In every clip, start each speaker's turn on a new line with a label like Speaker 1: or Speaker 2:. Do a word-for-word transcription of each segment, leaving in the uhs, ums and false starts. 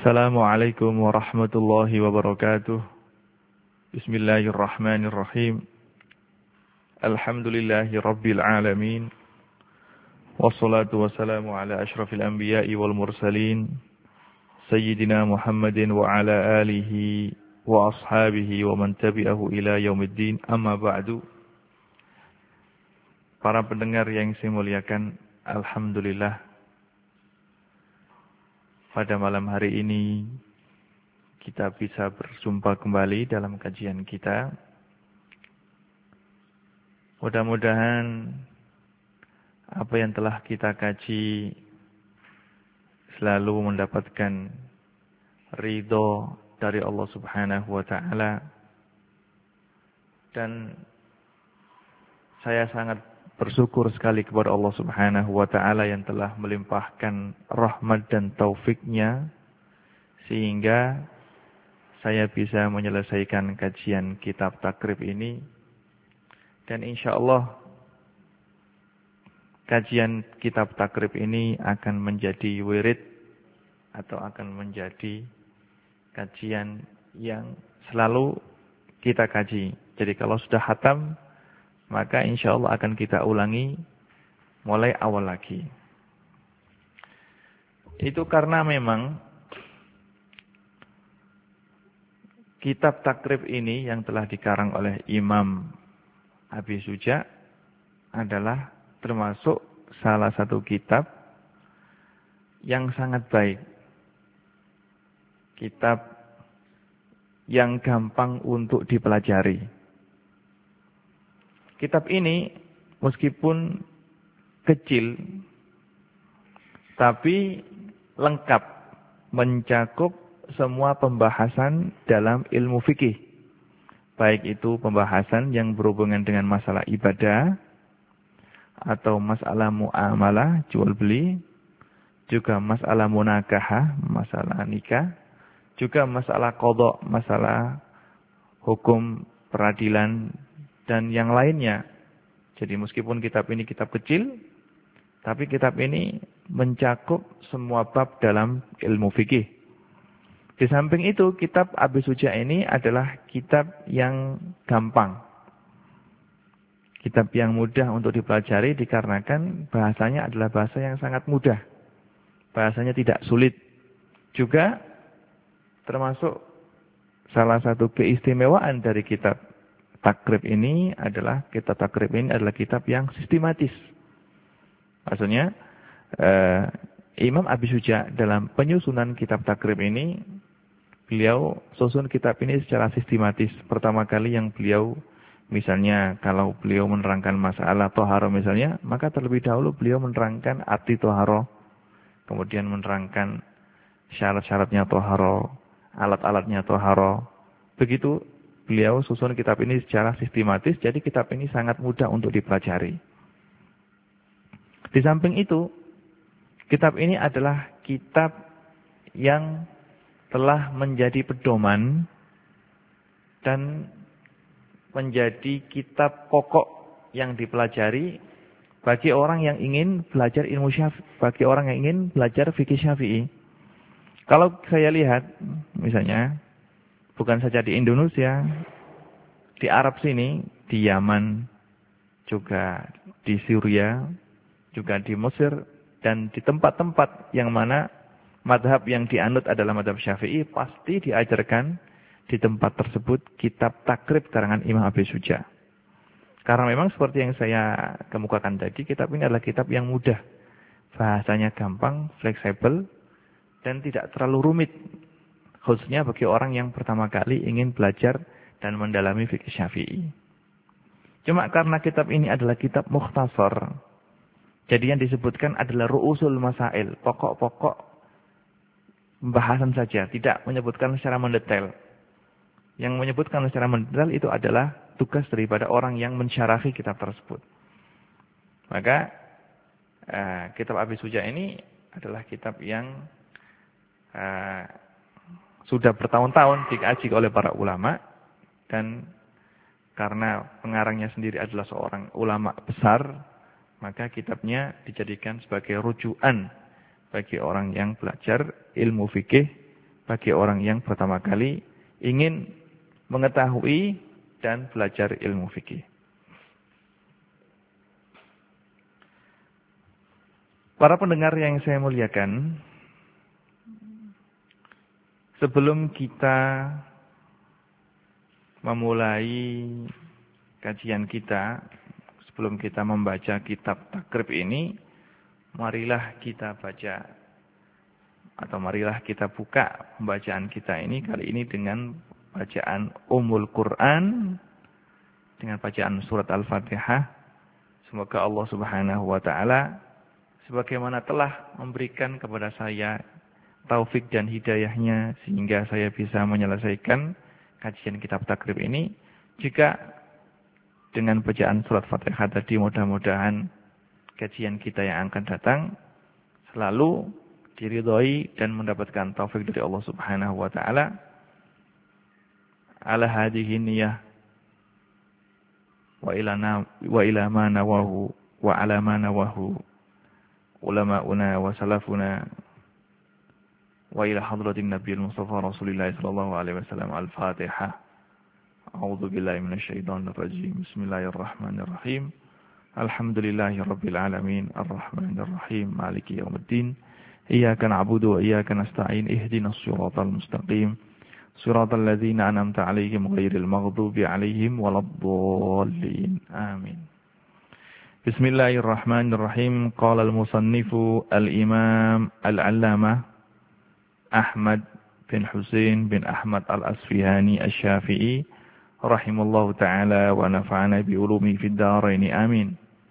Speaker 1: Assalamualaikum warahmatullahi wabarakatuh. Bismillahirrahmanirrahim. Alhamdulillahi rabbil alamin. Wassalatu wassalamu ala ashrafil anbiya'i wal mursalin. Sayyidina Muhammadin wa ala alihi wa ashabihi wa man tabi'ahu ila yaumiddin. Amma ba'du. Para pendengar yang saya muliakan, alhamdulillah. Pada malam hari ini kita bisa berjumpa kembali dalam kajian kita. Mudah-mudahan apa yang telah kita kaji selalu mendapatkan ridho dari Allah Subhanahu wa taala. Dan saya sangat bersyukur sekali kepada Allah Subhanahu wa taala yang telah melimpahkan rahmat dan taufiknya sehingga saya bisa menyelesaikan kajian kitab takrib ini. Dan insyaallah kajian kitab takrib ini akan menjadi wirid atau akan menjadi kajian yang selalu kita kaji. Jadi kalau sudah khatam, maka insya Allah akan kita ulangi mulai awal lagi. Itu karena memang kitab takrib ini yang telah dikarang oleh Imam Abi Suja adalah termasuk salah satu kitab yang sangat baik. Kitab yang gampang untuk dipelajari. Kitab ini meskipun kecil, tapi lengkap mencakup semua pembahasan dalam ilmu fikih. Baik itu pembahasan yang berhubungan dengan masalah ibadah, atau masalah muamalah, jual beli, juga masalah munakahah, masalah nikah, juga masalah qadha, masalah hukum peradilan, dan yang lainnya. Jadi meskipun kitab ini kitab kecil, tapi kitab ini mencakup semua bab dalam ilmu fikih. Di samping itu, kitab Abi Suja ini adalah kitab yang gampang. Kitab yang mudah untuk dipelajari dikarenakan bahasanya adalah bahasa yang sangat mudah. Bahasanya tidak sulit. Juga termasuk salah satu keistimewaan dari kitab takrib ini adalah kitab takrib ini adalah kitab yang sistematis. Maksudnya eh, Imam Abi Suja dalam penyusunan kitab takrib ini, beliau susun kitab ini secara sistematis. Pertama kali yang beliau, misalnya kalau beliau menerangkan masalah toharo misalnya, maka terlebih dahulu beliau menerangkan arti toharo, kemudian menerangkan syarat-syaratnya toharo, alat-alatnya toharo. Begitu beliau susun kitab ini secara sistematis, jadi kitab ini sangat mudah untuk dipelajari. Di samping itu, kitab ini adalah kitab yang telah menjadi pedoman dan menjadi kitab pokok yang dipelajari bagi orang yang ingin belajar ilmu syafi'i, bagi orang yang ingin belajar fikih syafi'i. Kalau saya lihat, misalnya, bukan saja di Indonesia, di Arab sini, di Yaman, juga di Syria, juga di Mesir, dan di tempat-tempat yang mana madhab yang dianut adalah madhab Syafi'i, pasti diajarkan di tempat tersebut kitab takrib karangan Imam Abi Suja. Karena memang seperti yang saya kemukakan tadi, kitab ini adalah kitab yang mudah. Bahasanya gampang, fleksibel, dan tidak terlalu rumit. Khususnya bagi orang yang pertama kali ingin belajar dan mendalami fikih Syafi'i. Cuma karena kitab ini adalah kitab mukhtasar, jadi yang disebutkan adalah ru'usul masail, pokok-pokok pembahasan saja, tidak menyebutkan secara mendetail. Yang menyebutkan secara mendetail itu adalah tugas daripada orang yang mensyarahi kitab tersebut. Maka eh, kitab Abi Suja ini adalah kitab yang eh, sudah bertahun-tahun dikaji oleh para ulama, dan karena pengarangnya sendiri adalah seorang ulama besar, maka kitabnya dijadikan sebagai rujukan bagi orang yang belajar ilmu fikih bagi orang yang pertama kali ingin mengetahui dan belajar ilmu fikih. Para pendengar yang saya muliakan, sebelum kita memulai kajian kita, sebelum kita membaca kitab takrib ini, marilah kita baca atau marilah kita buka pembacaan kita ini kali ini dengan bacaan Ummul Quran, dengan bacaan surat Al-Fatihah. Semoga Allah Subhanahu wa taala sebagaimana telah memberikan kepada saya taufik dan hidayahnya sehingga saya bisa menyelesaikan kajian kitab takrib ini, juga dengan bacaan surat Fatihah tadi mudah-mudahan kajian kita yang akan datang selalu diridhoi dan mendapatkan taufik dari Allah Subhanahu wa taala. Ala hadhihi niyyah wa ilana wa ila ma nawahu wa ala ma nawahu ulama'una wa salafuna wa ila hadratin nabiyil mustafa rasulillah sallallahu alaihi wasallam. Al-Fatihah. A'udzu billahi minasy syaithanir rajim. Bismillahirrahmanirrahim. Alhamdulillahi rabbil alamin arrahmanir rahim maliki yaumiddin. Iyyaka na'budu wa iyyaka nasta'in ihdinas siratal mustaqim siratal ladzina an'amta 'alaihim ghairil maghdubi 'alaihim waladdallin. Amin. Bismillahirrahmanirrahim. Qala al-musannifu al-imam al-allamah Ahmad bin Husain bin Ahmad al-Asfihani asy-Syafi'i rahimallahu ta'ala wa nafa'ana bi ulumi fid dharain. Amin.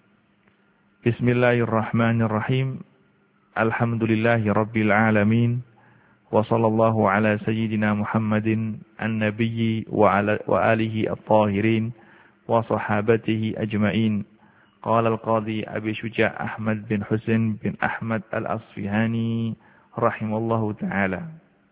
Speaker 1: Bismillahirrahmanirrahim. Alhamdulillahi rabbil alamin wa sallallahu ala sayyidina Muhammadin an-nabiyyi wa ala wa alihi at-tahirin wa sahabatihi ajma'in. Qala al-Qadhi Abi Syuja' Ahmad bin Husain bin Ahmad al-Asfihani rahimallahu ta'ala.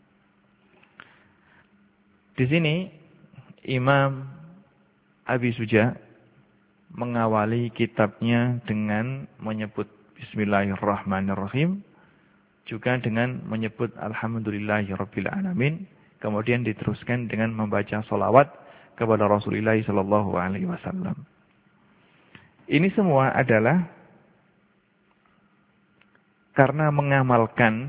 Speaker 1: Di sini Imam Abi Syuja' mengawali kitabnya dengan menyebut Bismillahirrahmanirrahim, juga dengan menyebut Alhamdulillahirabbil alamin, kemudian diteruskan dengan membaca sholawat kepada Rasulullah sallallahu alaihi wasallam. Ini semua adalah karena mengamalkan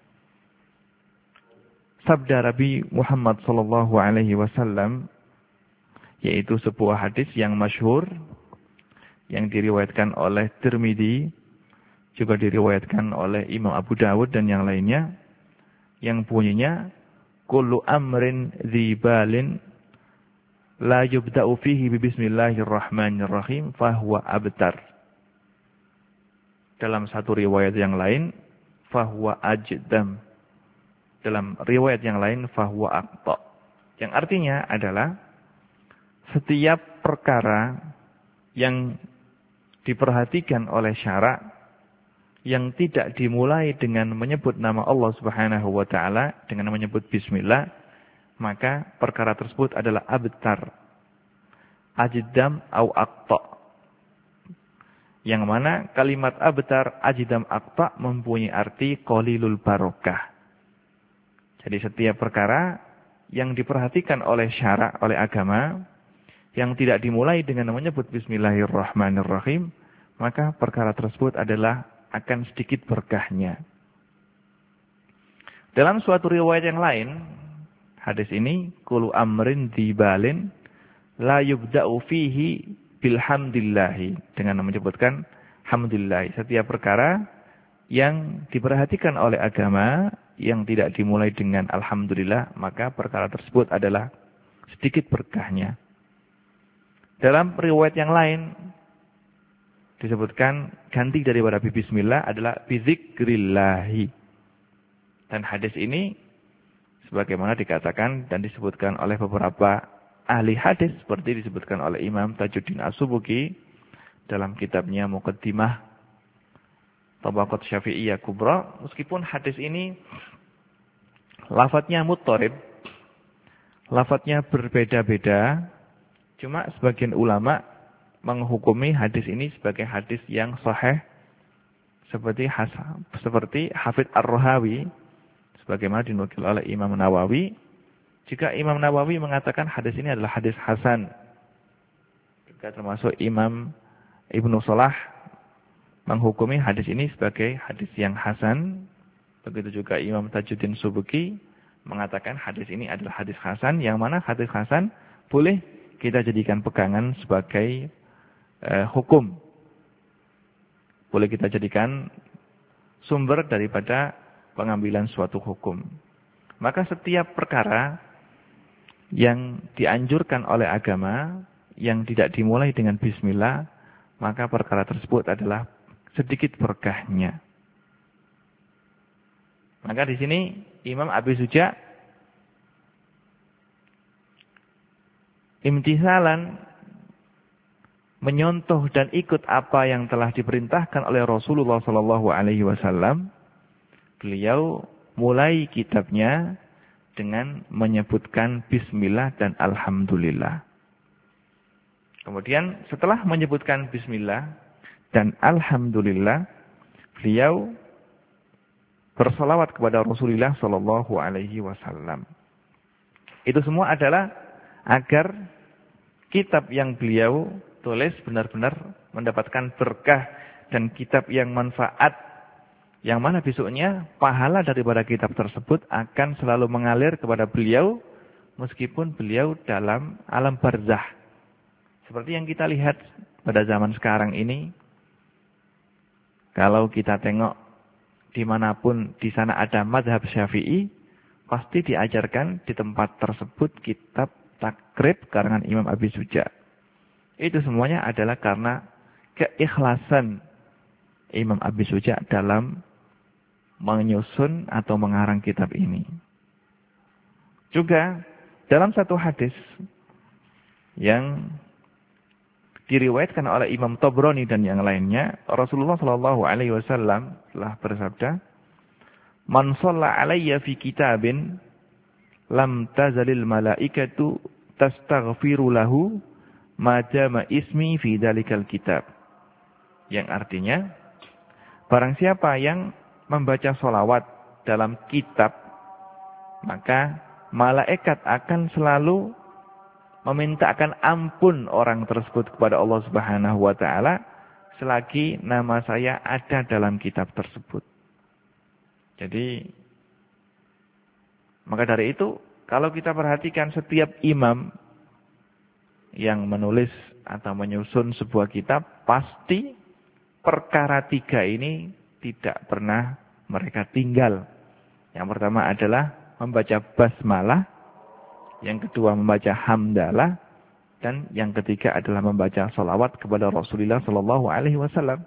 Speaker 1: sabda Nabi Muhammad sallallahu alaihi wasallam, yaitu sebuah hadis yang masyhur yang diriwayatkan oleh Tirmidzi, juga diriwayatkan oleh Imam Abu Dawud dan yang lainnya, yang bunyinya kullu amrin dzibalin la yubda'u fihi bi bismillahirrahmanirrahim fahuwa abtar. Dalam satu riwayat yang lain fahuwa ajdam. Dalam riwayat yang lain fahuwa aqta. Yang artinya adalah setiap perkara yang diperhatikan oleh syara' yang tidak dimulai dengan menyebut nama Allah Subhanahu wa taala, dengan menyebut bismillah, maka perkara tersebut adalah abtar, ajdam au aqta. Yang mana kalimat abtar, ajdam, aqta mempunyai arti qalilul barokah. Jadi setiap perkara yang diperhatikan oleh syara', oleh agama, yang tidak dimulai dengan menyebut bismillahirrahmanirrahim, maka perkara tersebut adalah akan sedikit berkahnya. Dalam suatu riwayat yang lain, hadis ini, kullu amrin dzibalin la yubda'u fihi bilhamdillahi, dengan menyebutkan hamdillah. Setiap perkara yang diperhatikan oleh agama yang tidak dimulai dengan alhamdulillah, maka perkara tersebut adalah sedikit berkahnya. Dalam riwayat yang lain disebutkan ganti daripada bismillah adalah bizikrillahi. Dan hadis ini sebagaimana dikatakan dan disebutkan oleh beberapa ahli hadis, seperti disebutkan oleh Imam Tajuddin As-Subuki dalam kitabnya Muqaddimah Tabaqat Syafi'iyah Kubra, meskipun hadis ini lafadznya muttarib, lafadznya berbeda-beda, cuma sebagian ulama menghukumi hadis ini sebagai hadis yang sahih, seperti has, seperti Hafidz Ar-Rahawi, sebagaimana dinukil oleh Imam Nawawi. Jika Imam Nawawi mengatakan hadis ini adalah hadis hasan, juga termasuk Imam Ibnu Shalah menghukumi hadis ini sebagai hadis yang hasan. Begitu juga Imam Tajuddin Subki mengatakan hadis ini adalah hadis hasan, yang mana hadis hasan boleh kita jadikan pegangan sebagai eh, hukum. Boleh kita jadikan sumber daripada pengambilan suatu hukum. Maka setiap perkara yang dianjurkan oleh agama, yang tidak dimulai dengan bismillah, maka perkara tersebut adalah sedikit berkahnya. Maka di sini Imam Abi Suja imtisalan menyontoh dan ikut apa yang telah diperintahkan oleh Rasulullah Shallallahu Alaihi Wasallam. Beliau mulai kitabnya dengan menyebutkan bismillah dan alhamdulillah. Kemudian setelah menyebutkan bismillah dan alhamdulillah, beliau bersolawat kepada Rasulullah Shallallahu Alaihi Wasallam. Itu semua adalah agar kitab yang beliau tulis benar-benar mendapatkan berkah dan kitab yang manfaat, yang mana besoknya pahala daripada kitab tersebut akan selalu mengalir kepada beliau meskipun beliau dalam alam barzah. Seperti yang kita lihat pada zaman sekarang ini, kalau kita tengok dimanapun di sana ada mazhab Syafi'i, pasti diajarkan di tempat tersebut kitab takrib karangan Imam Abi Suja. Itu semuanya adalah karena keikhlasan Imam Abi Suja dalam menyusun atau mengarang kitab ini. Juga dalam satu hadis yang diriwayatkan oleh Imam Tabrani dan yang lainnya, Rasulullah Shallallahu Alaihi Wasallam telah bersabda, "Man shalla alayya fi kitabin, lam tazalil malaikatu tastaghfiru lahu ma jama ismi fi dalikal kitab." Yang artinya, barang siapa yang membaca sholawat dalam kitab, maka malaikat akan selalu memintakan ampun orang tersebut kepada Allah Subhanahu wa taala selagi nama saya ada dalam kitab tersebut. Jadi, maka dari itu, kalau kita perhatikan setiap imam yang menulis atau menyusun sebuah kitab, pasti perkara tiga ini tidak pernah mereka tinggal. Yang pertama adalah membaca basmalah, yang kedua membaca hamdalah, dan yang ketiga adalah membaca salawat kepada Rasulullah Shallallahu Alaihi Wasallam.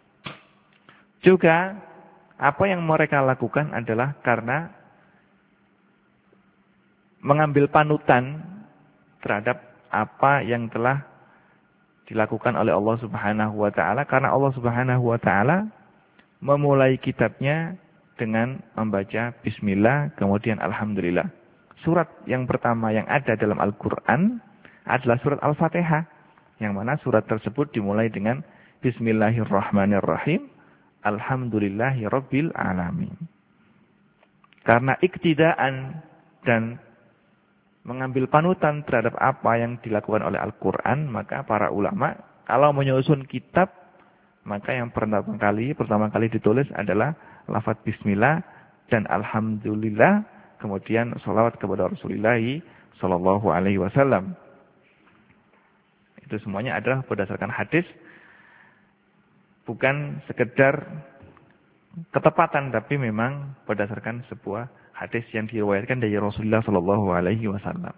Speaker 1: Juga apa yang mereka lakukan adalah karena mengambil panutan terhadap apa yang telah dilakukan oleh Allah Subhanahu wa taala, karena Allah Subhanahu wa taala memulai kitabnya dengan membaca bismillah kemudian alhamdulillah. Surat yang pertama yang ada dalam Al-Qur'an adalah surat Al-Fatihah, yang mana surat tersebut dimulai dengan bismillahirrahmanirrahim, alhamdulillahirabbil alamin. Karena iktidaan dan mengambil panutan terhadap apa yang dilakukan oleh Al-Quran, maka para ulama kalau menyusun kitab, maka yang pertama kali pertama kali ditulis adalah lafaz bismillah dan alhamdulillah, kemudian sholawat kepada Rasulullah Shallallahu Alaihi Wasallam. Itu semuanya adalah berdasarkan hadis, bukan sekedar ketepatan, tapi memang berdasarkan sebuah hadis yang diriwayatkan dari Rasulullah Shallallahu Alaihi Wasallam.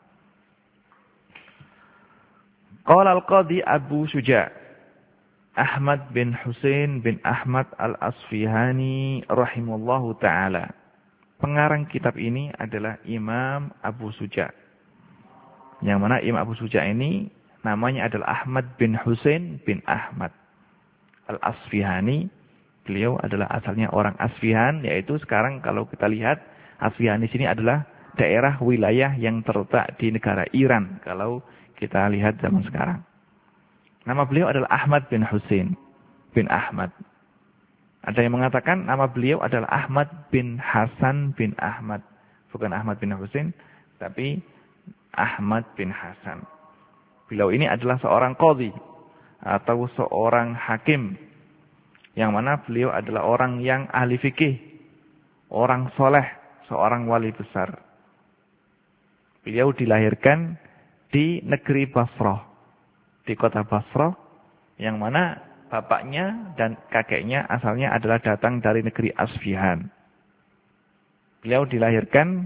Speaker 1: Qala al-Qadhi Abu Suja Ahmad bin Husain bin Ahmad al-Asfihani rahimallahu taala. Pengarang kitab ini adalah Imam Abu Suja. Yang mana Imam Abu Suja ini namanya adalah Ahmad bin Husain bin Ahmad al-Asfihani. Beliau adalah asalnya orang Asfihan, yaitu sekarang kalau kita lihat Asfihan di sini adalah daerah wilayah yang terletak di negara Iran kalau kita lihat zaman sekarang. Nama beliau adalah Ahmad bin Husain bin Ahmad. Ada yang mengatakan nama beliau adalah Ahmad bin Hasan bin Ahmad. Bukan Ahmad bin Husain, tapi Ahmad bin Hasan. Beliau ini adalah seorang qadhi atau seorang hakim. Yang mana beliau adalah orang yang ahli fikih. Orang soleh, seorang wali besar. Beliau dilahirkan di negeri Basrah. Di kota Basrah. Yang mana bapaknya dan kakeknya asalnya adalah datang dari negeri Asfihan. Beliau dilahirkan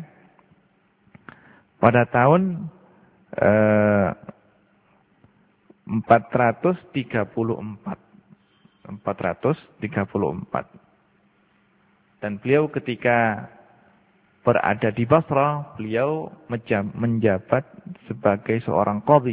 Speaker 1: pada tahun eh, empat ratus tiga puluh empat. empat ratus tiga puluh empat. Dan beliau ketika berada di Basrah, beliau menjabat sebagai seorang qadhi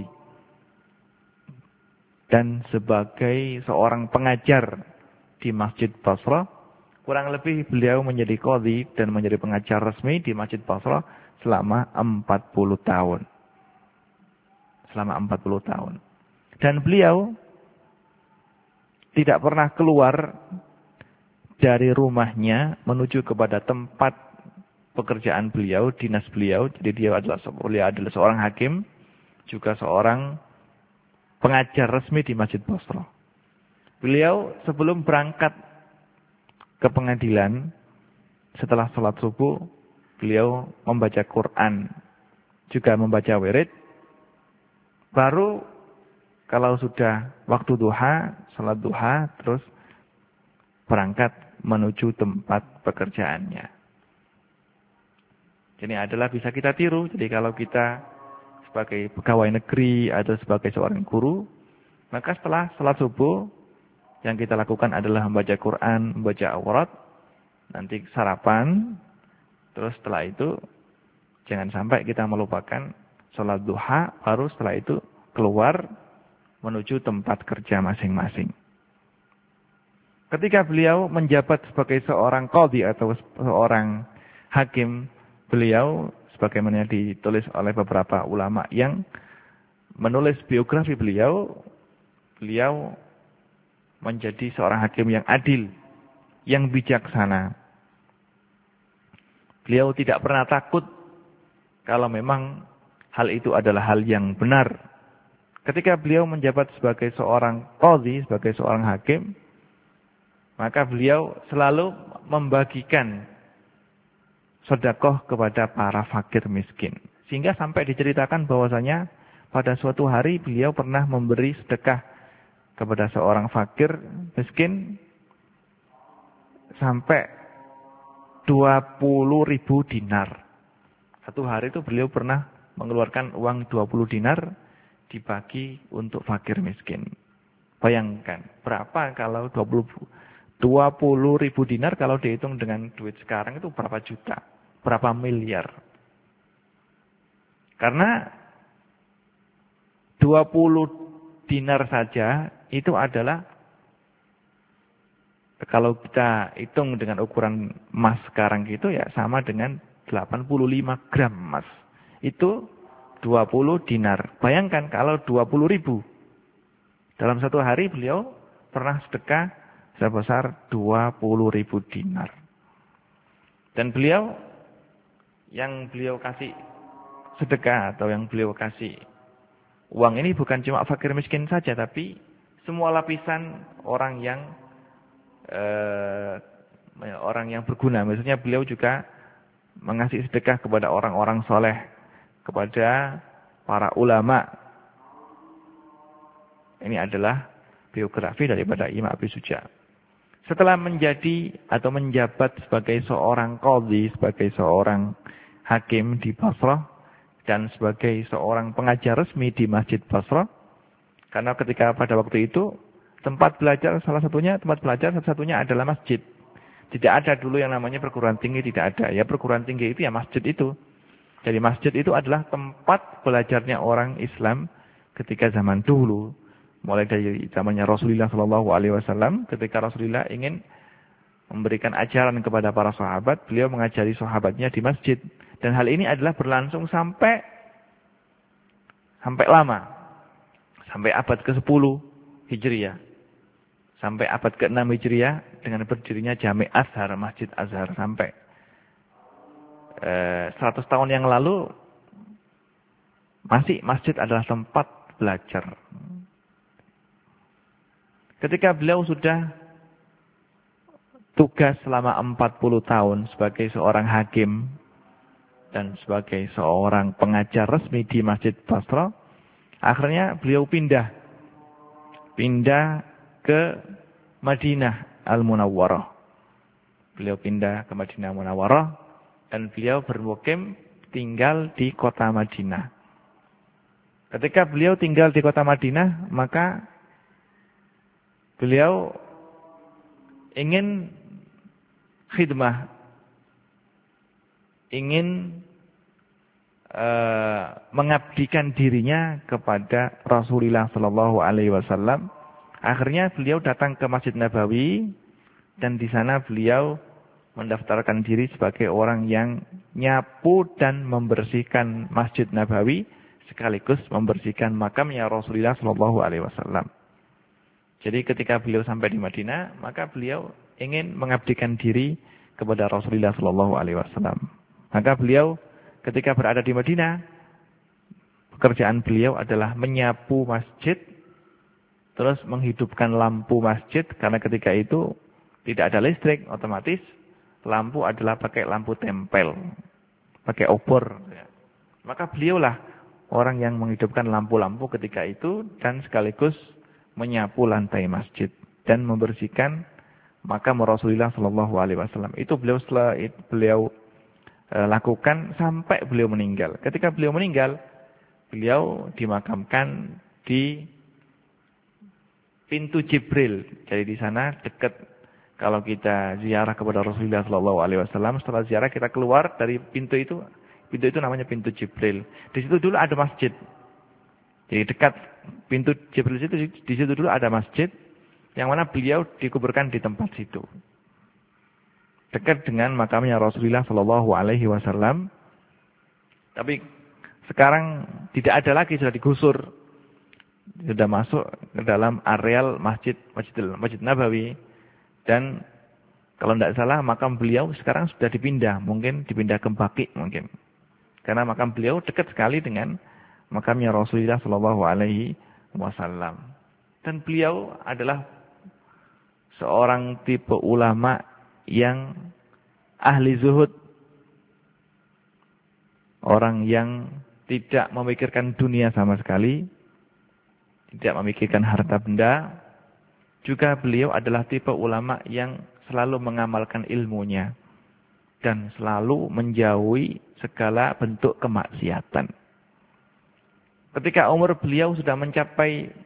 Speaker 1: dan sebagai seorang pengajar di Masjid Basrah. Kurang lebih beliau menjadi qadhi dan menjadi pengajar resmi di Masjid Basrah selama empat puluh tahun. Selama empat puluh tahun. Dan beliau tidak pernah keluar dari rumahnya menuju kepada tempat pekerjaan beliau, dinas beliau. Jadi dia adalah, beliau adalah seorang hakim, juga seorang pengajar resmi di Masjid Basrah. Beliau sebelum berangkat ke pengadilan, setelah sholat subuh, beliau membaca Quran, juga membaca wirid. Baru kalau sudah waktu duha, sholat duha, terus berangkat menuju tempat pekerjaannya. Jadi adalah bisa kita tiru. Jadi kalau kita sebagai pegawai negeri atau sebagai seorang guru, maka setelah sholat subuh, yang kita lakukan adalah membaca Quran, membaca aurat, nanti sarapan, terus setelah itu jangan sampai kita melupakan sholat duha, baru setelah itu keluar menuju tempat kerja masing-masing. Ketika beliau menjabat sebagai seorang qadhi atau seorang hakim, beliau sebagaimana ditulis oleh beberapa ulama yang menulis biografi beliau, beliau menjadi seorang hakim yang adil, yang bijaksana. Beliau tidak pernah takut kalau memang hal itu adalah hal yang benar. Ketika beliau menjabat sebagai seorang qadhi, sebagai seorang hakim, maka beliau selalu membagikan sedekah kepada para fakir miskin. Sehingga sampai diceritakan bahwasanya pada suatu hari beliau pernah memberi sedekah kepada seorang fakir miskin sampai dua puluh ribu dinar. Satu hari itu beliau pernah mengeluarkan uang dua puluh dinar dibagi untuk fakir miskin. Bayangkan, berapa kalau dua puluh ribu dinar kalau dihitung dengan duit sekarang itu berapa juta, berapa miliar. Karena dua puluh dinar saja itu adalah, kalau kita hitung dengan ukuran emas sekarang gitu ya sama dengan delapan puluh lima gram emas. Itu dua puluh dinar. Bayangkan kalau dua puluh ribu. Dalam satu hari beliau pernah sedekah sebesar dua puluh ribu dinar. Dan beliau, yang beliau kasih sedekah atau yang beliau kasih uang ini bukan cuma fakir miskin saja, tapi semua lapisan orang yang eh, orang yang berguna. Maksudnya beliau juga mengasih sedekah kepada orang-orang soleh, kepada para ulama. Ini adalah biografi daripada Imam Abi Suja. Setelah menjadi atau menjabat sebagai seorang qadhi, sebagai seorang hakim di Basrah, dan sebagai seorang pengajar resmi di Masjid Basrah, karena ketika pada waktu itu tempat belajar salah satunya, tempat belajar satu-satunya adalah masjid. Tidak ada dulu yang namanya perguruan tinggi, tidak ada. Ya perguruan tinggi itu ya masjid itu. Jadi masjid itu adalah tempat belajarnya orang Islam ketika zaman dulu. Mulai dari zamannya Rasulullah shallallahu alaihi wasallam, ketika Rasulullah ingin memberikan ajaran kepada para sahabat, beliau mengajari sahabatnya di masjid. Dan hal ini adalah berlangsung sampai sampai lama. Sampai abad ke sepuluh Hijriah. sampai abad keenam Hijriah dengan berdirinya Jami' Azhar, Masjid Azhar sampai eh, seratus tahun yang lalu masih masjid adalah tempat belajar. Ketika beliau sudah tugas selama empat puluh tahun sebagai seorang hakim dan sebagai seorang pengajar resmi di Masjid Basra, akhirnya beliau pindah. Pindah ke Madinah Al-Munawwarah. Beliau pindah ke Madinah Al-Munawwarah dan beliau bermukim tinggal di kota Madinah. Ketika beliau tinggal di kota Madinah, maka beliau ingin khidmah, ingin uh, mengabdikan dirinya kepada Rasulullah Shallallahu Alaihi Wasallam. Akhirnya beliau datang ke Masjid Nabawi dan di sana beliau mendaftarkan diri sebagai orang yang nyapu dan membersihkan Masjid Nabawi sekaligus membersihkan makamnya Rasulullah Shallallahu Alaihi Wasallam. Jadi ketika beliau sampai di Madinah, maka beliau ingin mengabdikan diri kepada Rasulullah Shallallahu Alaihi Wasallam. Maka beliau ketika berada di Madinah, pekerjaan beliau adalah menyapu masjid, terus menghidupkan lampu masjid karena ketika itu tidak ada listrik, otomatis lampu adalah pakai lampu tempel, pakai obor. Maka beliaulah orang yang menghidupkan lampu-lampu ketika itu dan sekaligus menyapu lantai masjid dan membersihkan makam Rasulullah Shallallahu Alaihi Wasallam. Itu beliau setelah beliau e, lakukan sampai beliau meninggal. Ketika beliau meninggal, beliau dimakamkan di pintu Jibril. Jadi di sana dekat kalau kita ziarah kepada Rasulullah Shallallahu Alaihi Wasallam, setelah ziarah kita keluar dari pintu itu, pintu itu namanya pintu Jibril. Di situ dulu ada masjid. Jadi dekat pintu Jibril itu, di situ dulu ada masjid. Yang mana beliau dikuburkan di tempat situ. Dekat dengan makamnya Rasulullah Shallallahu Alaihi Wasallam. Tapi sekarang tidak ada lagi, sudah digusur. Sudah masuk ke dalam areal masjid Masjid, Masjid Nabawi. Dan kalau tidak salah makam beliau sekarang sudah dipindah. Mungkin dipindah ke Baqi mungkin. Karena makam beliau dekat sekali dengan makamnya Rasulullah Shallallahu Alaihi Wasallam. Dan beliau adalah seorang tipe ulama yang ahli zuhud. Orang yang tidak memikirkan dunia sama sekali. Tidak memikirkan harta benda. Juga beliau adalah tipe ulama yang selalu mengamalkan ilmunya. Dan selalu menjauhi segala bentuk kemaksiatan. Ketika umur beliau sudah mencapai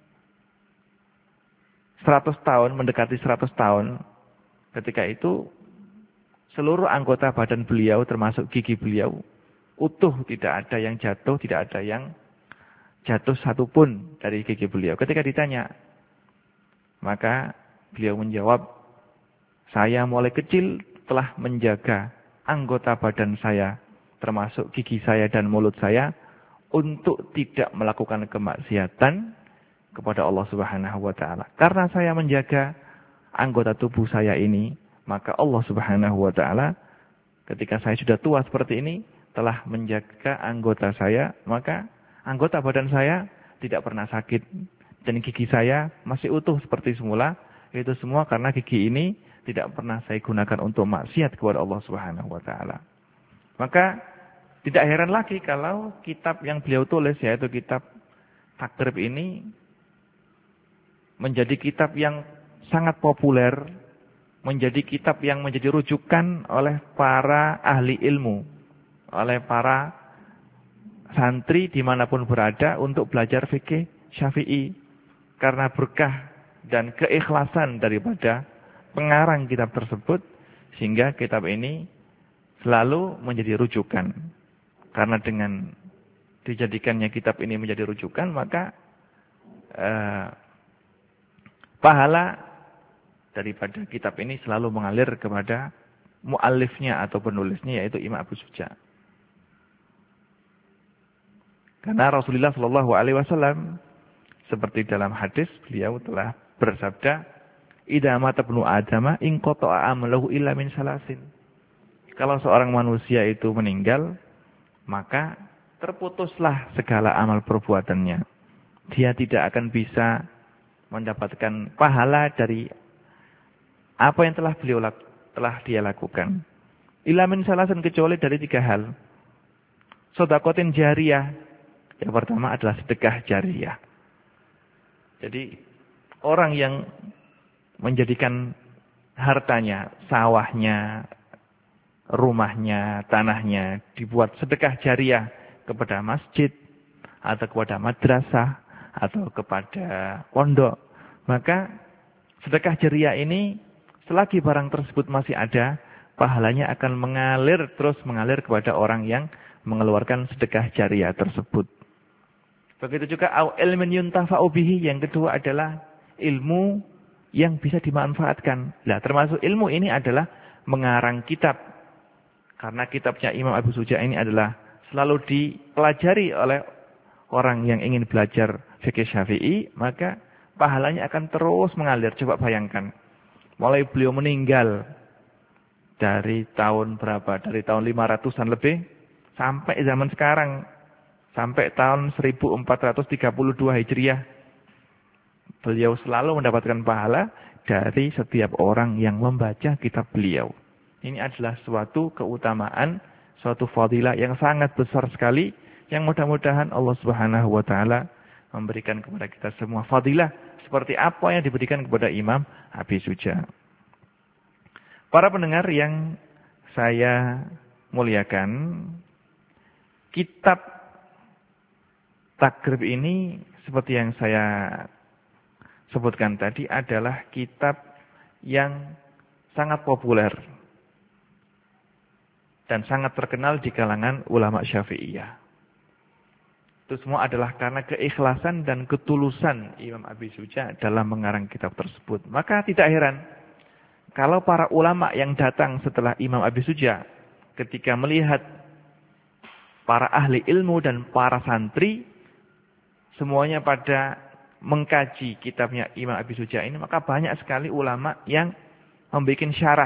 Speaker 1: seratus tahun, mendekati seratus tahun, ketika itu seluruh anggota badan beliau termasuk gigi beliau utuh, tidak ada yang jatuh, tidak ada yang jatuh satupun dari gigi beliau. Ketika ditanya, maka beliau menjawab, saya mulai kecil telah menjaga anggota badan saya, termasuk gigi saya dan mulut saya, untuk tidak melakukan kemaksiatan kepada Allah Subhanahu wa taala. Karena saya menjaga anggota tubuh saya ini, maka Allah Subhanahu wa taala ketika saya sudah tua seperti ini telah menjaga anggota saya, maka anggota badan saya tidak pernah sakit dan gigi saya masih utuh seperti semula. Itu semua karena gigi ini tidak pernah saya gunakan untuk maksiat kepada Allah Subhanahu wa taala. Maka tidak heran lagi kalau kitab yang beliau tulis, yaitu kitab Takrib ini, menjadi kitab yang sangat populer, menjadi kitab yang menjadi rujukan oleh para ahli ilmu, oleh para santri dimanapun berada untuk belajar fikih Syafi'i. Karena berkah dan keikhlasan daripada pengarang kitab tersebut, sehingga kitab ini selalu menjadi rujukan. Karena dengan dijadikannya kitab ini menjadi rujukan, maka eh, pahala daripada kitab ini selalu mengalir kepada muallifnya atau penulisnya, yaitu Imam Abu Suja. Karena Rasulullah Shallallahu Alaihi Wasallam seperti dalam hadis beliau telah bersabda, idza mata ibnu adama in qata'a amaluhu illa min salasin. Kalau seorang manusia itu meninggal, maka terputuslah segala amal perbuatannya. Dia tidak akan bisa mendapatkan pahala dari apa yang telah beliau telah dia lakukan. Illa min salasin, kecuali dari tiga hal. Shadaqatin jariyah. Yang pertama adalah sedekah jariyah. Jadi orang yang menjadikan hartanya, sawahnya, rumahnya, tanahnya dibuat sedekah jariyah kepada masjid atau kepada madrasah atau kepada pondok, maka sedekah jariyah ini selagi barang tersebut masih ada, pahalanya akan mengalir terus mengalir kepada orang yang mengeluarkan sedekah jariyah tersebut. Begitu juga au ilmin yuntafa'u bihi, yang kedua adalah ilmu yang bisa dimanfaatkan. Nah, termasuk ilmu ini adalah mengarang kitab. Karena kitabnya Imam Abi Suja ini adalah selalu dipelajari oleh orang yang ingin belajar fikih Syafi'i, maka pahalanya akan terus mengalir. Coba bayangkan, mulai beliau meninggal dari tahun berapa? Dari tahun lima ratusan lebih sampai zaman sekarang, sampai tahun seribu empat ratus tiga puluh dua Hijriah. Beliau selalu mendapatkan pahala dari setiap orang yang membaca kitab beliau. Ini adalah suatu keutamaan, suatu fadilah yang sangat besar sekali, yang mudah-mudahan Allah Subhanahu wa taala memberikan kepada kita semua fadilah seperti apa yang diberikan kepada Imam Abi Suja. Para pendengar yang saya muliakan, kitab Takrib ini seperti yang saya sebutkan tadi adalah kitab yang sangat populer dan sangat terkenal di kalangan ulama Syafi'iyah. Itu semua adalah karena keikhlasan dan ketulusan Imam Abi Suja dalam mengarang kitab tersebut. Maka tidak heran kalau para ulama yang datang setelah Imam Abi Suja ketika melihat para ahli ilmu dan para santri semuanya pada mengkaji kitabnya Imam Abi Suja ini, maka banyak sekali ulama yang membuat syarah,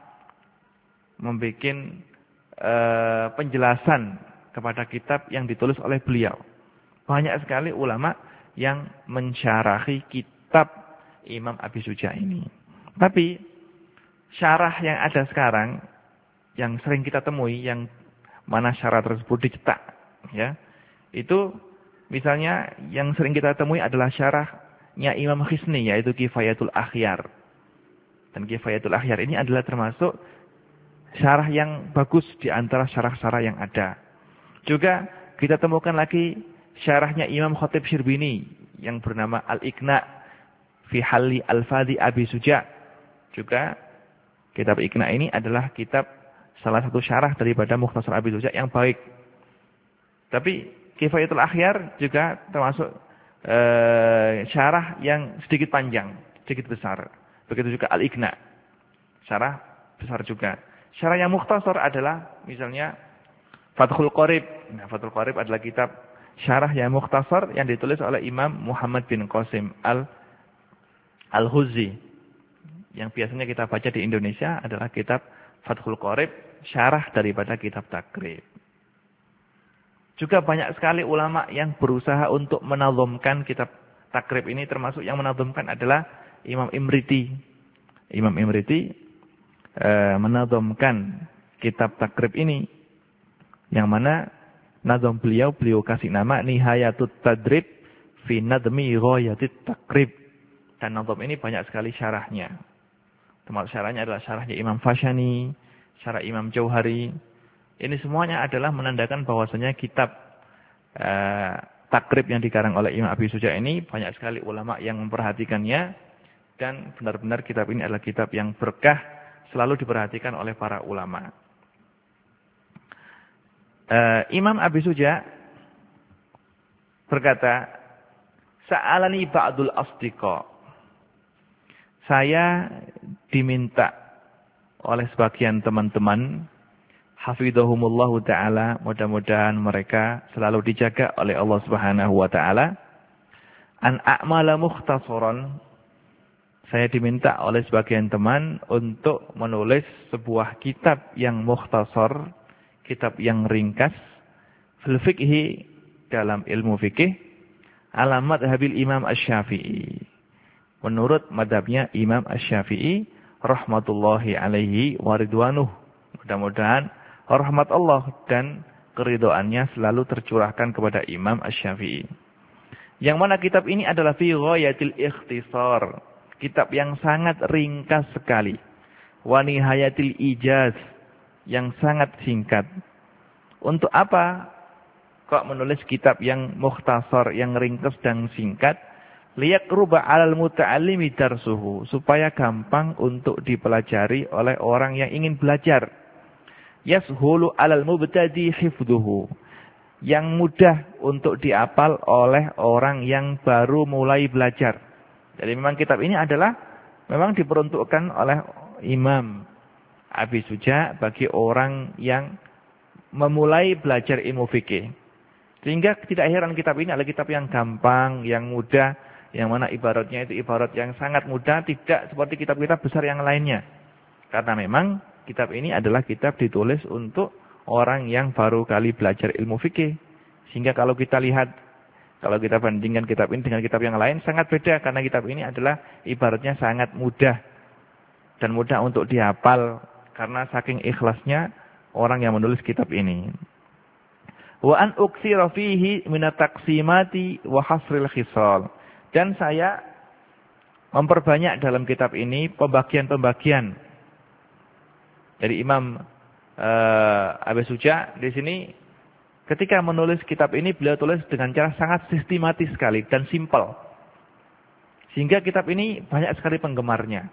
Speaker 1: membuat e, penjelasan kepada kitab yang ditulis oleh beliau. Banyak sekali ulama yang mensyarahi kitab Imam Abi Suja ini. Tapi syarah yang ada sekarang, yang sering kita temui, yang mana syarah tersebut dicetak, ya, itu misalnya yang sering kita temui adalah syarahnya Imam Khisni, yaitu Kifayatul Akhyar. Dan Kifayatul Akhyar ini adalah termasuk syarah yang bagus di antara syarah-syarah yang ada. Juga kita temukan lagi syarahnya Imam Khatib Syirbini yang bernama Al-Iqna fi Halli Al-Fadhi Abi Suja. Juga kitab Iqna ini adalah kitab salah satu syarah daripada Mukhtasar Abi Suja yang baik. Tapi Kifayatul Akhyar juga termasuk e, syarah yang sedikit panjang, sedikit besar. Begitu juga Al-Iqna, syarah besar juga. Syarah yang mukhtasar adalah misalnya Fathul Qorib. Nah, Fathul Qorib adalah kitab syarah yang mukhtasar yang ditulis oleh Imam Muhammad bin Qasim al Al-Huzi. Yang biasanya kita baca di Indonesia adalah kitab Fathul Qorib, syarah daripada kitab Takrib. Juga banyak sekali ulama yang berusaha untuk menazamkan kitab Takrib ini, termasuk yang menazamkan adalah Imam Imriti. Imam Imriti e, menazamkan kitab Takrib ini, yang mana nazam beliau, beliau kasih nama Nihayatut Tadrib fi Nadmi Ghayatit Takrib. Dan nazam ini banyak sekali syarahnya. Termasuk syarahnya adalah syarahnya Imam Fashani, syarah Imam Jauhari. Ini semuanya adalah menandakan bahwasanya kitab uh, Takrib yang dikarang oleh Imam Abi Suja ini banyak sekali ulama yang memperhatikannya, dan benar-benar kitab ini adalah kitab yang berkah, selalu diperhatikan oleh para ulama. Uh, Imam Abi Suja berkata, "Sa'alani ba'dul asdiqa." Saya diminta oleh sebagian teman-teman, hafidhahumullahu ta'ala, mudah-mudahan mereka selalu dijaga oleh Allah Subhanahu wa ta'ala, an a'mala mukhtasaran, saya diminta oleh sebagian teman untuk menulis sebuah kitab yang mukhtasar, kitab yang ringkas, fil fiqhi, dalam ilmu fikih, ala madhabil Imam Asy-Syafi'i. Menurut madhabnya Imam Asy-Syafi'i, rahmatullahi alaihi waridwanuh. Mudah-mudahan rahmat Allah dan keridhaannya selalu tercurahkan kepada Imam Asy-Syafi'i. Yang mana kitab ini adalah fi ghayatil ikhtisar. Kitab yang sangat ringkas sekali. Wa nihayatil ijaz. Yang sangat singkat. Untuk apa kok menulis kitab yang mukhtasar, yang ringkas dan singkat? Liyaqruba 'alal muta'allimi darsuhu. Supaya gampang untuk dipelajari oleh orang yang ingin belajar. Yashulu 'alal mubtadi hifdhuhu. Yang mudah untuk diapal oleh orang yang baru mulai belajar. Jadi memang kitab ini adalah memang diperuntukkan oleh Imam Abi Suja bagi orang yang memulai belajar ilmu fikih. Sehingga tidak heran kitab ini adalah kitab yang gampang, yang mudah, yang mana ibaratnya itu ibarat yang sangat mudah, tidak seperti kitab-kitab besar yang lainnya. Karena memang kitab ini adalah kitab ditulis untuk orang yang baru kali belajar ilmu fikih. Sehingga kalau kita lihat, kalau kita bandingkan kitab ini dengan kitab yang lain, sangat beda. Karena kitab ini adalah ibaratnya sangat mudah. Dan mudah untuk dihafal. Karena saking ikhlasnya orang yang menulis kitab ini. Wa an uksira fihi minat taqsimati wa hasril khisal. Dan saya memperbanyak dalam kitab ini pembagian-pembagian. Dari Imam Uh, Abi Suja di sini ketika menulis kitab ini beliau tulis dengan cara sangat sistematis sekali dan simpel. Sehingga kitab ini banyak sekali penggemarnya.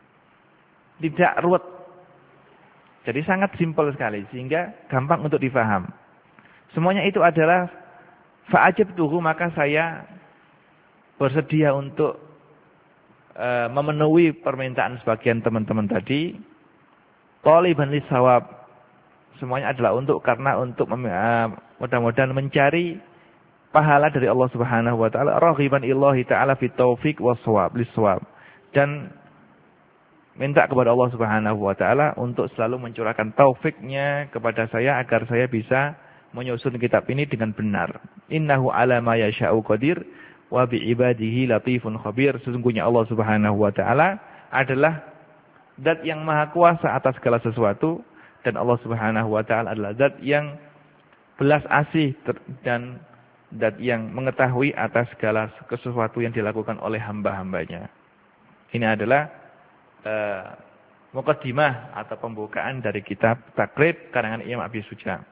Speaker 1: Tidak ruwet. Jadi sangat simpel sekali sehingga gampang untuk difaham. Semuanya itu adalah fa'ajabtuhu, maka saya bersedia untuk uh, memenuhi permintaan sebagian teman-teman tadi. Thaliban lisawab. Semuanya adalah untuk karena untuk uh, mudah-mudahan mencari pahala dari Allah Subhanahu wa taala, raghiban illahi taala fit taufiq was-shawab lis-shawab. Dan minta kepada Allah Subhanahu wa taala untuk selalu mencurahkan taufiknya kepada saya agar saya bisa menyusun kitab ini dengan benar. Innahu ala ma yasha'u qadir wa bi ibadihi latifun khabir. Sesungguhnya Allah Subhanahu wa taala adalah zat yang maha kuasa atas segala sesuatu. Dan Allah Subhanahu wa taala adalah zat yang belas asih dan zat yang mengetahui atas segala sesuatu yang dilakukan oleh hamba-hambanya. Ini adalah uh, muqaddimah atau pembukaan dari kitab Takrib karangan Imam Abi Suja.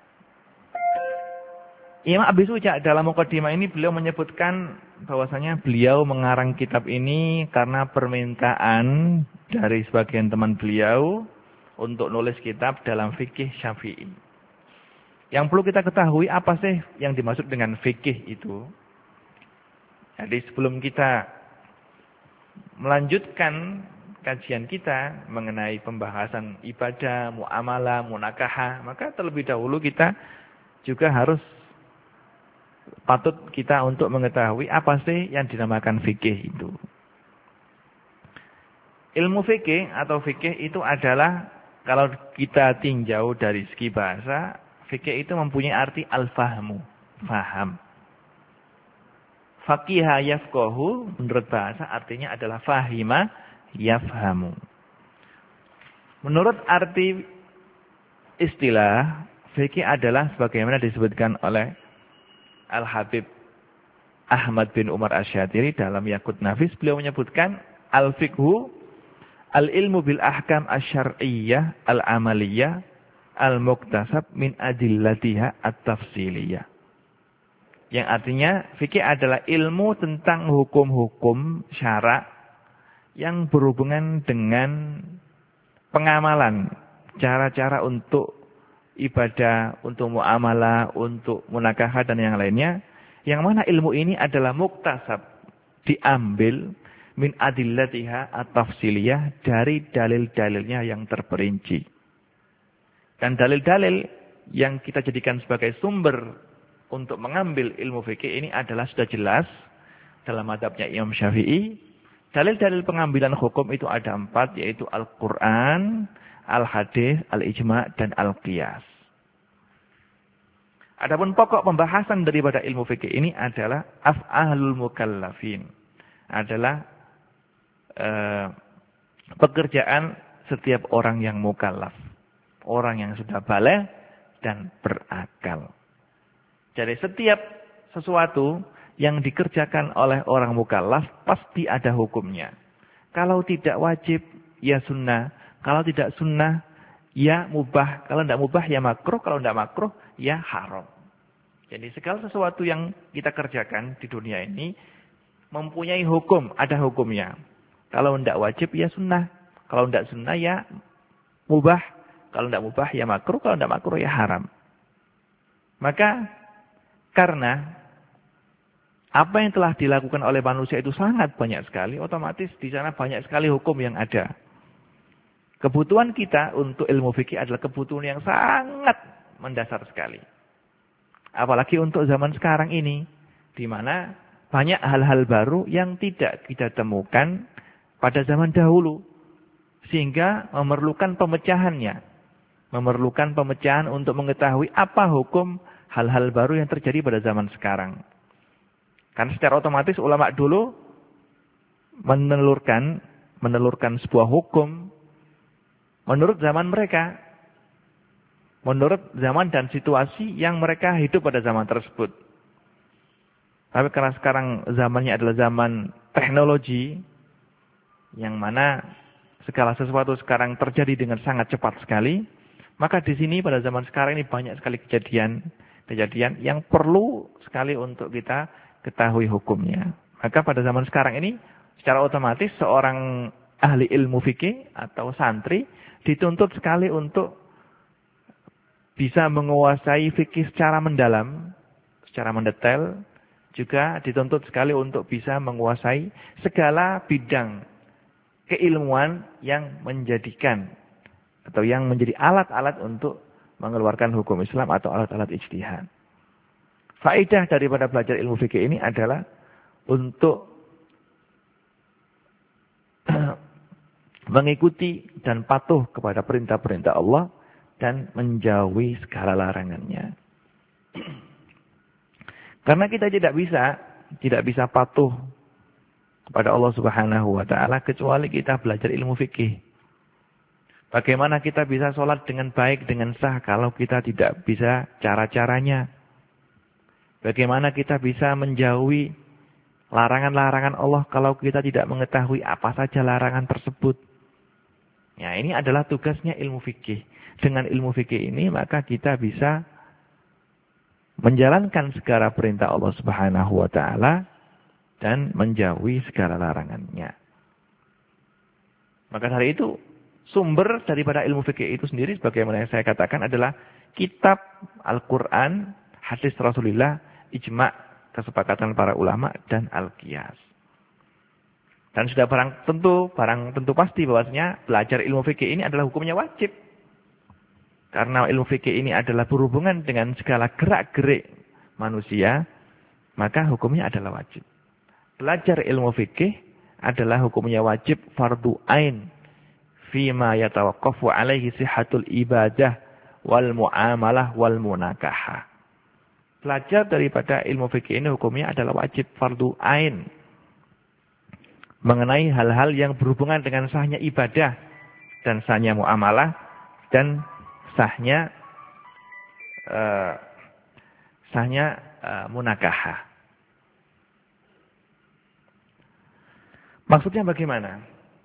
Speaker 1: Imam Abi Suja dalam muqaddimah ini beliau menyebutkan bahwasanya beliau mengarang kitab ini karena permintaan dari sebagian teman beliau untuk nulis kitab dalam fikih Syafi'i. Yang perlu kita ketahui apa sih yang dimaksud dengan fikih itu? Jadi sebelum kita melanjutkan kajian kita mengenai pembahasan ibadah, muamalah, munakahah, maka terlebih dahulu kita juga harus patut kita untuk mengetahui apa sih yang dinamakan fikih itu. Ilmu fikih atau fikih itu adalah, kalau kita tinjau dari segi bahasa, fikih itu mempunyai arti al-fahmu, faham. Faqiha yafqahu, menurut bahasa artinya adalah fahima yafhamu. Menurut arti istilah, fikih adalah sebagaimana disebutkan oleh Al-Habib Ahmad bin Umar Asy-Syatiri dalam Yaqut Nafis, beliau menyebutkan al-fiqhu al-ilmu bil ahkam asy-syar'iyyah al-amaliyah al-muktasab min adillatiha at-tafsiliyah. Yang artinya fikih adalah ilmu tentang hukum-hukum syara' yang berhubungan dengan pengamalan, cara-cara untuk ibadah, untuk muamalah, untuk munakahah dan yang lainnya. Yang mana ilmu ini adalah muktasab, diambil min adillatiha at-tafsiliyah, dari dalil-dalilnya yang terperinci. Dan dalil-dalil yang kita jadikan sebagai sumber untuk mengambil ilmu fikih ini adalah sudah jelas dalam mazhabnya Imam Syafi'i, Dalil-dalil pengambilan hukum itu ada empat, yaitu Al-Quran, Al-Hadis, Al-Ijma' dan Al-Qiyas. Adapun pokok pembahasan daripada ilmu fikih ini adalah af'alul mukallafin. Adalah eh, pekerjaan setiap orang yang mukallaf. Orang yang sudah baligh dan berakal. Jadi setiap sesuatu yang dikerjakan oleh orang mukallaf pasti ada hukumnya. Kalau tidak wajib, ya sunnah. Kalau tidak sunnah, ya mubah. Kalau tidak mubah, ya makruh. Kalau tidak makruh, ya haram. Jadi segala sesuatu yang kita kerjakan di dunia ini mempunyai hukum, ada hukumnya. Kalau tidak wajib, ya sunnah. Kalau tidak sunnah, ya mubah. Kalau tidak mubah, ya makruh. Kalau tidak makruh, ya haram. Maka karena apa yang telah dilakukan oleh manusia itu sangat banyak sekali, otomatis di sana banyak sekali hukum yang ada. Kebutuhan kita untuk ilmu fikih adalah kebutuhan yang sangat mendasar sekali. Apalagi untuk zaman sekarang ini, di mana banyak hal-hal baru yang tidak kita temukan pada zaman dahulu. Sehingga memerlukan pemecahannya. Memerlukan pemecahan untuk mengetahui apa hukum hal-hal baru yang terjadi pada zaman sekarang. Karena secara otomatis ulama dulu menelurkan menelurkan sebuah hukum menurut zaman mereka. Menurut zaman dan situasi yang mereka hidup pada zaman tersebut. Tapi karena sekarang zamannya adalah zaman teknologi, yang mana segala sesuatu sekarang terjadi dengan sangat cepat sekali, maka di sini pada zaman sekarang ini banyak sekali kejadian-kejadian yang perlu sekali untuk kita ketahui hukumnya. Maka pada zaman sekarang ini secara otomatis seorang ahli ilmu fikih atau santri dituntut sekali untuk bisa menguasai fikih secara mendalam, secara mendetail, juga dituntut sekali untuk bisa menguasai segala bidang keilmuan yang menjadikan atau yang menjadi alat-alat untuk mengeluarkan hukum Islam atau alat-alat ijtihad. Faedah daripada belajar ilmu fikih ini adalah untuk mengikuti dan patuh kepada perintah-perintah Allah dan menjauhi segala larangannya. Karena kita tidak bisa, tidak bisa patuh kepada Allah Subhanahu wa taala kecuali kita belajar ilmu fikih. Bagaimana kita bisa sholat dengan baik, dengan sah kalau kita tidak bisa cara-caranya? Bagaimana kita bisa menjauhi larangan-larangan Allah kalau kita tidak mengetahui apa saja larangan tersebut? Ya, ini adalah tugasnya ilmu fikih. Dengan ilmu fikih ini maka kita bisa menjalankan segala perintah Allah Subhanahu wa taala dan menjauhi segala larangannya. Maka dari itu sumber daripada ilmu fikih itu sendiri sebagaimana yang saya katakan adalah kitab Al-Qur'an, hadis Rasulullah, ijma', kesepakatan para ulama dan al-qiyas. Dan sudah barang tentu, barang tentu pasti bahwasanya belajar ilmu fikih ini adalah hukumnya wajib. Karena ilmu fikih ini adalah berhubungan dengan segala gerak-gerik manusia, maka hukumnya adalah wajib. Belajar ilmu fikih adalah hukumnya wajib fardu ain fima yatawaqqafu alaihi sihhatul ibadah wal muamalah wal munakahah. Belajar daripada ilmu fikih ini hukumnya adalah wajib fardu ain mengenai hal-hal yang berhubungan dengan sahnya ibadah dan sahnya muamalah dan sahnya uh, sahnya uh, munakahah. Maksudnya bagaimana?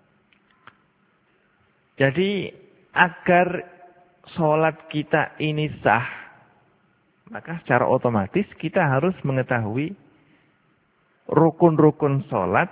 Speaker 1: Jadi agar sholat kita ini sah, maka secara otomatis kita harus mengetahui rukun-rukun sholat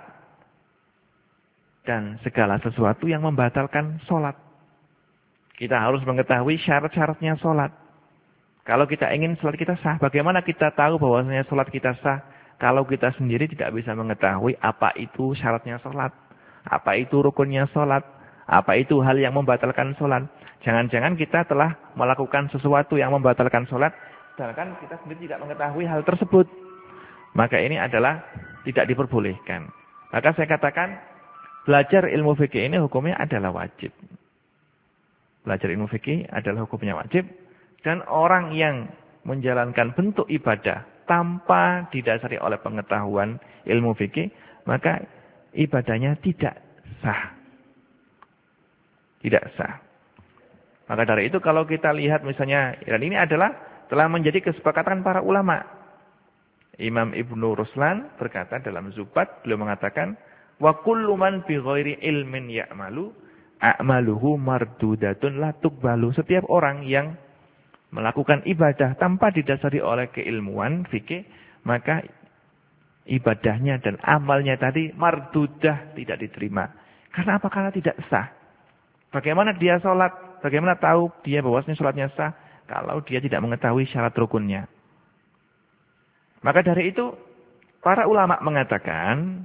Speaker 1: dan segala sesuatu yang membatalkan sholat. Kita harus mengetahui syarat-syaratnya sholat. Kalau kita ingin sholat kita sah, bagaimana kita tahu bahwasanya sholat kita sah? Kalau kita sendiri tidak bisa mengetahui apa itu syaratnya sholat, apa itu rukunnya sholat, apa itu hal yang membatalkan sholat. Jangan-jangan kita telah melakukan sesuatu yang membatalkan sholat, sedangkan kita sendiri tidak mengetahui hal tersebut. Maka ini adalah tidak diperbolehkan. Maka saya katakan belajar ilmu fikih ini hukumnya adalah wajib. Belajar ilmu fikih adalah hukumnya wajib. Dan orang yang menjalankan bentuk ibadah tanpa didasari oleh pengetahuan ilmu fikih, maka ibadahnya tidak sah. Tidak sah. Maka dari itu kalau kita lihat misalnya, dan ini adalah telah menjadi kesepakatan para ulama. Imam Ibnu Ruslan berkata dalam Zubat, beliau mengatakan, wa kullu man bi ghairi ilmin ya'malu a'maluhu mardudatun la tuqbalu. Setiap orang yang melakukan ibadah tanpa didasari oleh keilmuan fikih, maka ibadahnya dan amalnya tadi mardudah, tidak diterima. Karena apa? Karena tidak sah. Bagaimana dia sholat? Bagaimana tahu dia bahwasanya sholatnya sah kalau dia tidak mengetahui syarat rukunnya? Maka dari itu para ulama mengatakan,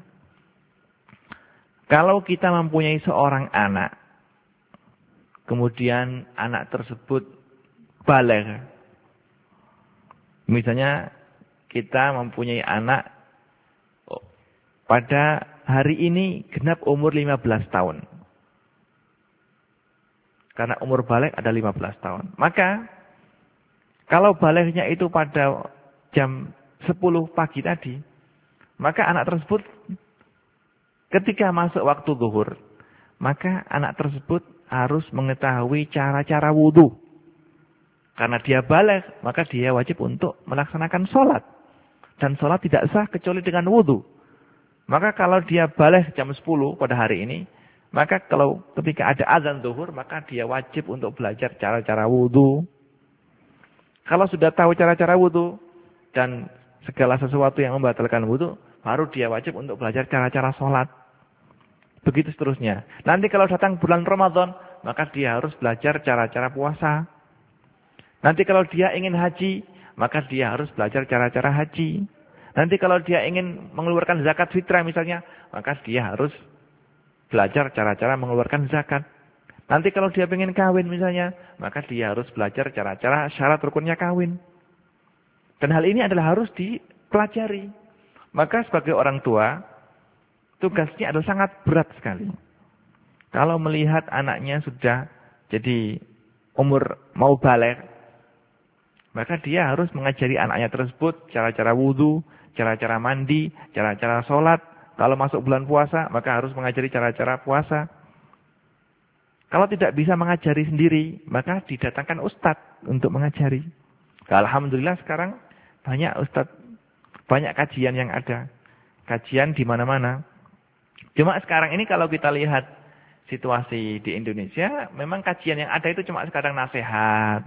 Speaker 1: kalau kita mempunyai seorang anak, kemudian anak tersebut baligh. Misalnya kita mempunyai anak pada hari ini genap umur lima belas tahun. Karena umur baligh ada lima belas tahun. Maka kalau balighnya itu pada jam sepuluh pagi tadi, maka anak tersebut ketika masuk waktu zuhur, maka anak tersebut harus mengetahui cara-cara wudhu. Karena dia baligh, maka dia wajib untuk melaksanakan sholat. Dan sholat tidak sah kecuali dengan wudhu. Maka kalau dia baligh jam sepuluh pada hari ini, maka kalau ketika ada azan zuhur, maka dia wajib untuk belajar cara-cara wudhu. Kalau sudah tahu cara-cara wudhu dan segala sesuatu yang membatalkan wudhu, baru dia wajib untuk belajar cara-cara sholat. Begitu seterusnya. Nanti kalau datang bulan Ramadan, maka dia harus belajar cara-cara puasa. Nanti kalau dia ingin haji, maka dia harus belajar cara-cara haji. Nanti kalau dia ingin mengeluarkan zakat fitrah misalnya, maka dia harus belajar cara-cara mengeluarkan zakat. Nanti kalau dia ingin kawin misalnya, maka dia harus belajar cara-cara syarat rukunnya kawin. Dan hal ini adalah harus dipelajari. Maka sebagai orang tua, tugasnya adalah sangat berat sekali. Kalau melihat anaknya sudah jadi umur mau baligh, maka dia harus mengajari anaknya tersebut cara-cara wudhu, cara-cara mandi, cara-cara sholat. Kalau masuk bulan puasa, maka harus mengajari cara-cara puasa. Kalau tidak bisa mengajari sendiri, maka didatangkan ustadz untuk mengajari. Alhamdulillah sekarang banyak ustadz, banyak kajian yang ada. Kajian di mana-mana. Cuma sekarang ini kalau kita lihat situasi di Indonesia, memang kajian yang ada itu cuma sekarang nasihat.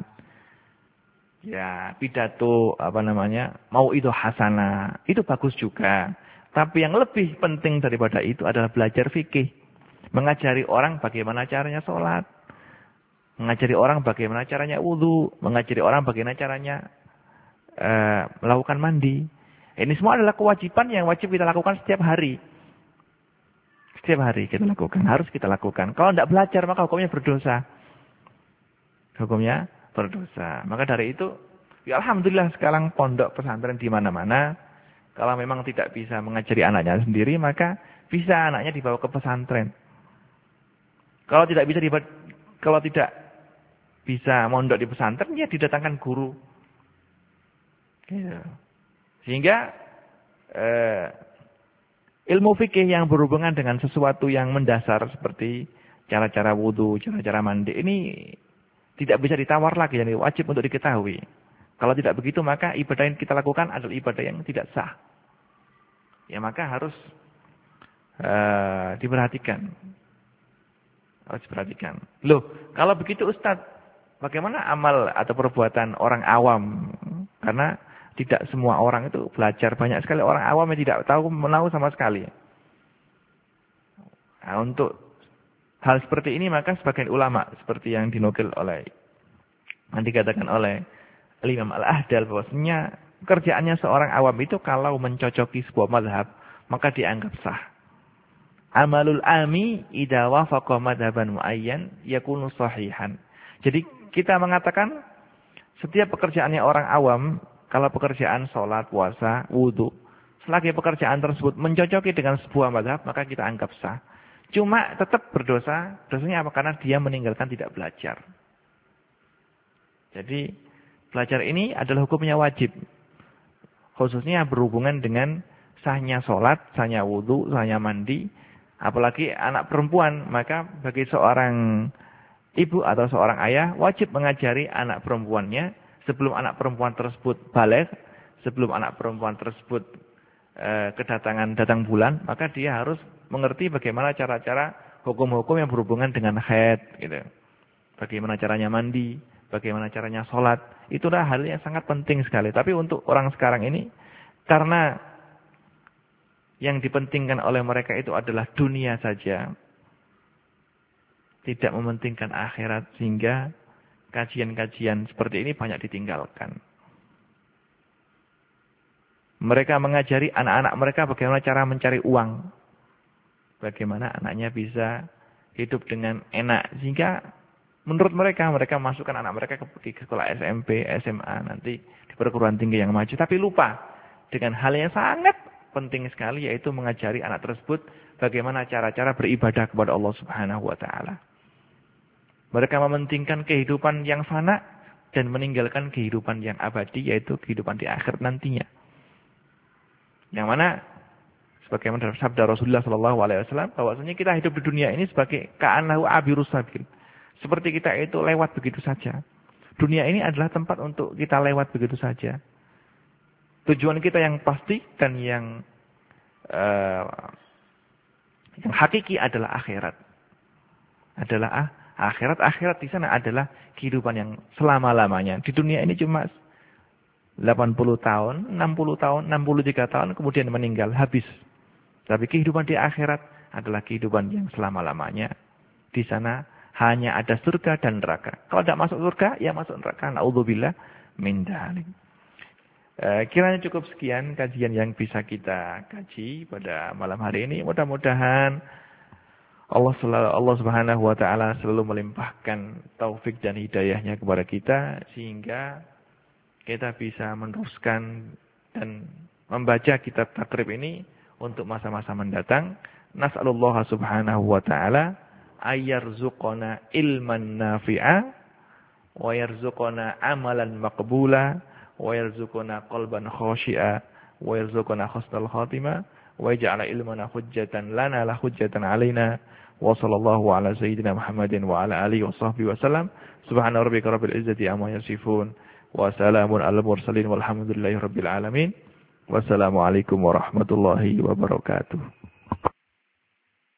Speaker 1: Ya, pidato, apa namanya, mau itu hasanah. Itu bagus juga. Tapi yang lebih penting daripada itu adalah belajar fikih. Mengajari orang bagaimana caranya sholat. Mengajari orang bagaimana caranya wudhu. Mengajari orang bagaimana caranya uh, melakukan mandi. Ini semua adalah kewajiban yang wajib kita lakukan setiap hari. Setiap hari kita lakukan. Harus kita lakukan. Kalau tidak belajar maka hukumnya berdosa. Hukumnya berdosa. Maka dari itu, ya alhamdulillah sekarang pondok pesantren di mana-mana. Kalau memang tidak bisa mengajari anaknya sendiri, maka bisa anaknya dibawa ke pesantren. Kalau tidak bisa dibawa, kalau tidak bisa mondok di pesantren, ya didatangkan guru. Sehingga eh, ilmu fikih yang berhubungan dengan sesuatu yang mendasar seperti cara-cara wudhu, cara-cara mandi, ini tidak bisa ditawar lagi, jadi wajib untuk diketahui. Kalau tidak begitu, maka ibadah yang kita lakukan adalah ibadah yang tidak sah. Ya maka harus uh, diperhatikan. Harus diperhatikan. Loh, kalau begitu Ustadz, bagaimana amal atau perbuatan orang awam? Karena tidak semua orang itu belajar. Banyak sekali orang awam yang tidak tahu menahu sama sekali. Nah, untuk hal seperti ini, maka sebagian ulama, seperti yang dinukil oleh, yang dikatakan oleh Imam Al-Ahdal, bahwasanya kerjaannya seorang awam itu kalau mencocoki sebuah mazhab, maka dianggap sah. Amalul ami idza wafaqa madhaban muayyan yakunu sahihan. Jadi kita mengatakan setiap pekerjaannya orang awam, kalau pekerjaan sholat, puasa, wudhu, selagi pekerjaan tersebut mencocoki dengan sebuah mazhab, maka kita anggap sah. Cuma tetap berdosa. Dosanya apa? Karena dia meninggalkan tidak belajar. Jadi belajar ini adalah hukumnya wajib. Khususnya berhubungan dengan sahnya sholat, sahnya wudhu, sahnya mandi. Apalagi anak perempuan. Maka bagi seorang ibu atau seorang ayah wajib mengajari anak perempuannya sebelum anak perempuan tersebut balik, sebelum anak perempuan tersebut e, kedatangan datang bulan, maka dia harus mengerti bagaimana cara-cara hukum-hukum yang berhubungan dengan haid, gitu. Bagaimana caranya mandi, bagaimana caranya sholat. Itulah hal yang sangat penting sekali. Tapi untuk orang sekarang ini, karena yang dipentingkan oleh mereka itu adalah dunia saja, tidak mementingkan akhirat, sehingga kajian-kajian seperti ini banyak ditinggalkan. Mereka mengajari anak-anak mereka bagaimana cara mencari uang. Bagaimana anaknya bisa hidup dengan enak. Sehingga menurut mereka, mereka masukkan anak mereka ke sekolah S M P, S M A, nanti di perguruan tinggi yang maju. Tapi lupa dengan hal yang sangat penting sekali, yaitu mengajari anak tersebut bagaimana cara-cara beribadah kepada Allah Subhanahu wa taala. Mereka mementingkan kehidupan yang fana dan meninggalkan kehidupan yang abadi, yaitu kehidupan di akhir nantinya. Yang mana sebagaimana dalam sabda Rasulullah sallallahu alaihi wasallam, bahwasanya kita hidup di dunia ini sebagai ka'annahu abirus sabil. Seperti kita itu lewat begitu saja. Dunia ini adalah tempat untuk kita lewat begitu saja. Tujuan kita yang pasti dan yang uh, yang hakiki adalah akhirat. Adalah ah, akhirat. Akhirat di sana adalah kehidupan yang selama-lamanya. Di dunia ini cuma delapan puluh tahun, enam puluh tahun, enam puluh tiga tahun, kemudian meninggal, habis. Tapi kehidupan di akhirat adalah kehidupan yang selama-lamanya. Di sana hanya ada surga dan neraka. Kalau tidak masuk surga, ya masuk neraka. Na'udzubillah min dzalik. Eh, kiranya cukup sekian kajian yang bisa kita kaji pada malam hari ini. Mudah-mudahan Allah selalu, Allah Subhanahu wa taala selalu melimpahkan taufik dan hidayahnya kepada kita sehingga kita bisa meneruskan dan membaca kitab takrib ini untuk masa-masa mendatang. Nas'alullah Subhanahu wa taala ayyarzuqana ilman nafi'a wa yarzuqana amalan maqbula wa yarzuquna qalban khashi'a wa yarzuquna husnal khatimah wa yaj'ala ilmana hujjatan lana la hujjatan alaina wa sallallahu ala sayyidina Muhammadin wa ala alihi wa sahbihi wa sallam. Subhana rabbika rabbil izzati amma yasifun wa salamun alal mursalin walhamdulillahi rabbil alamin. Wassalamu alaikum warahmatullahi wabarakatuh.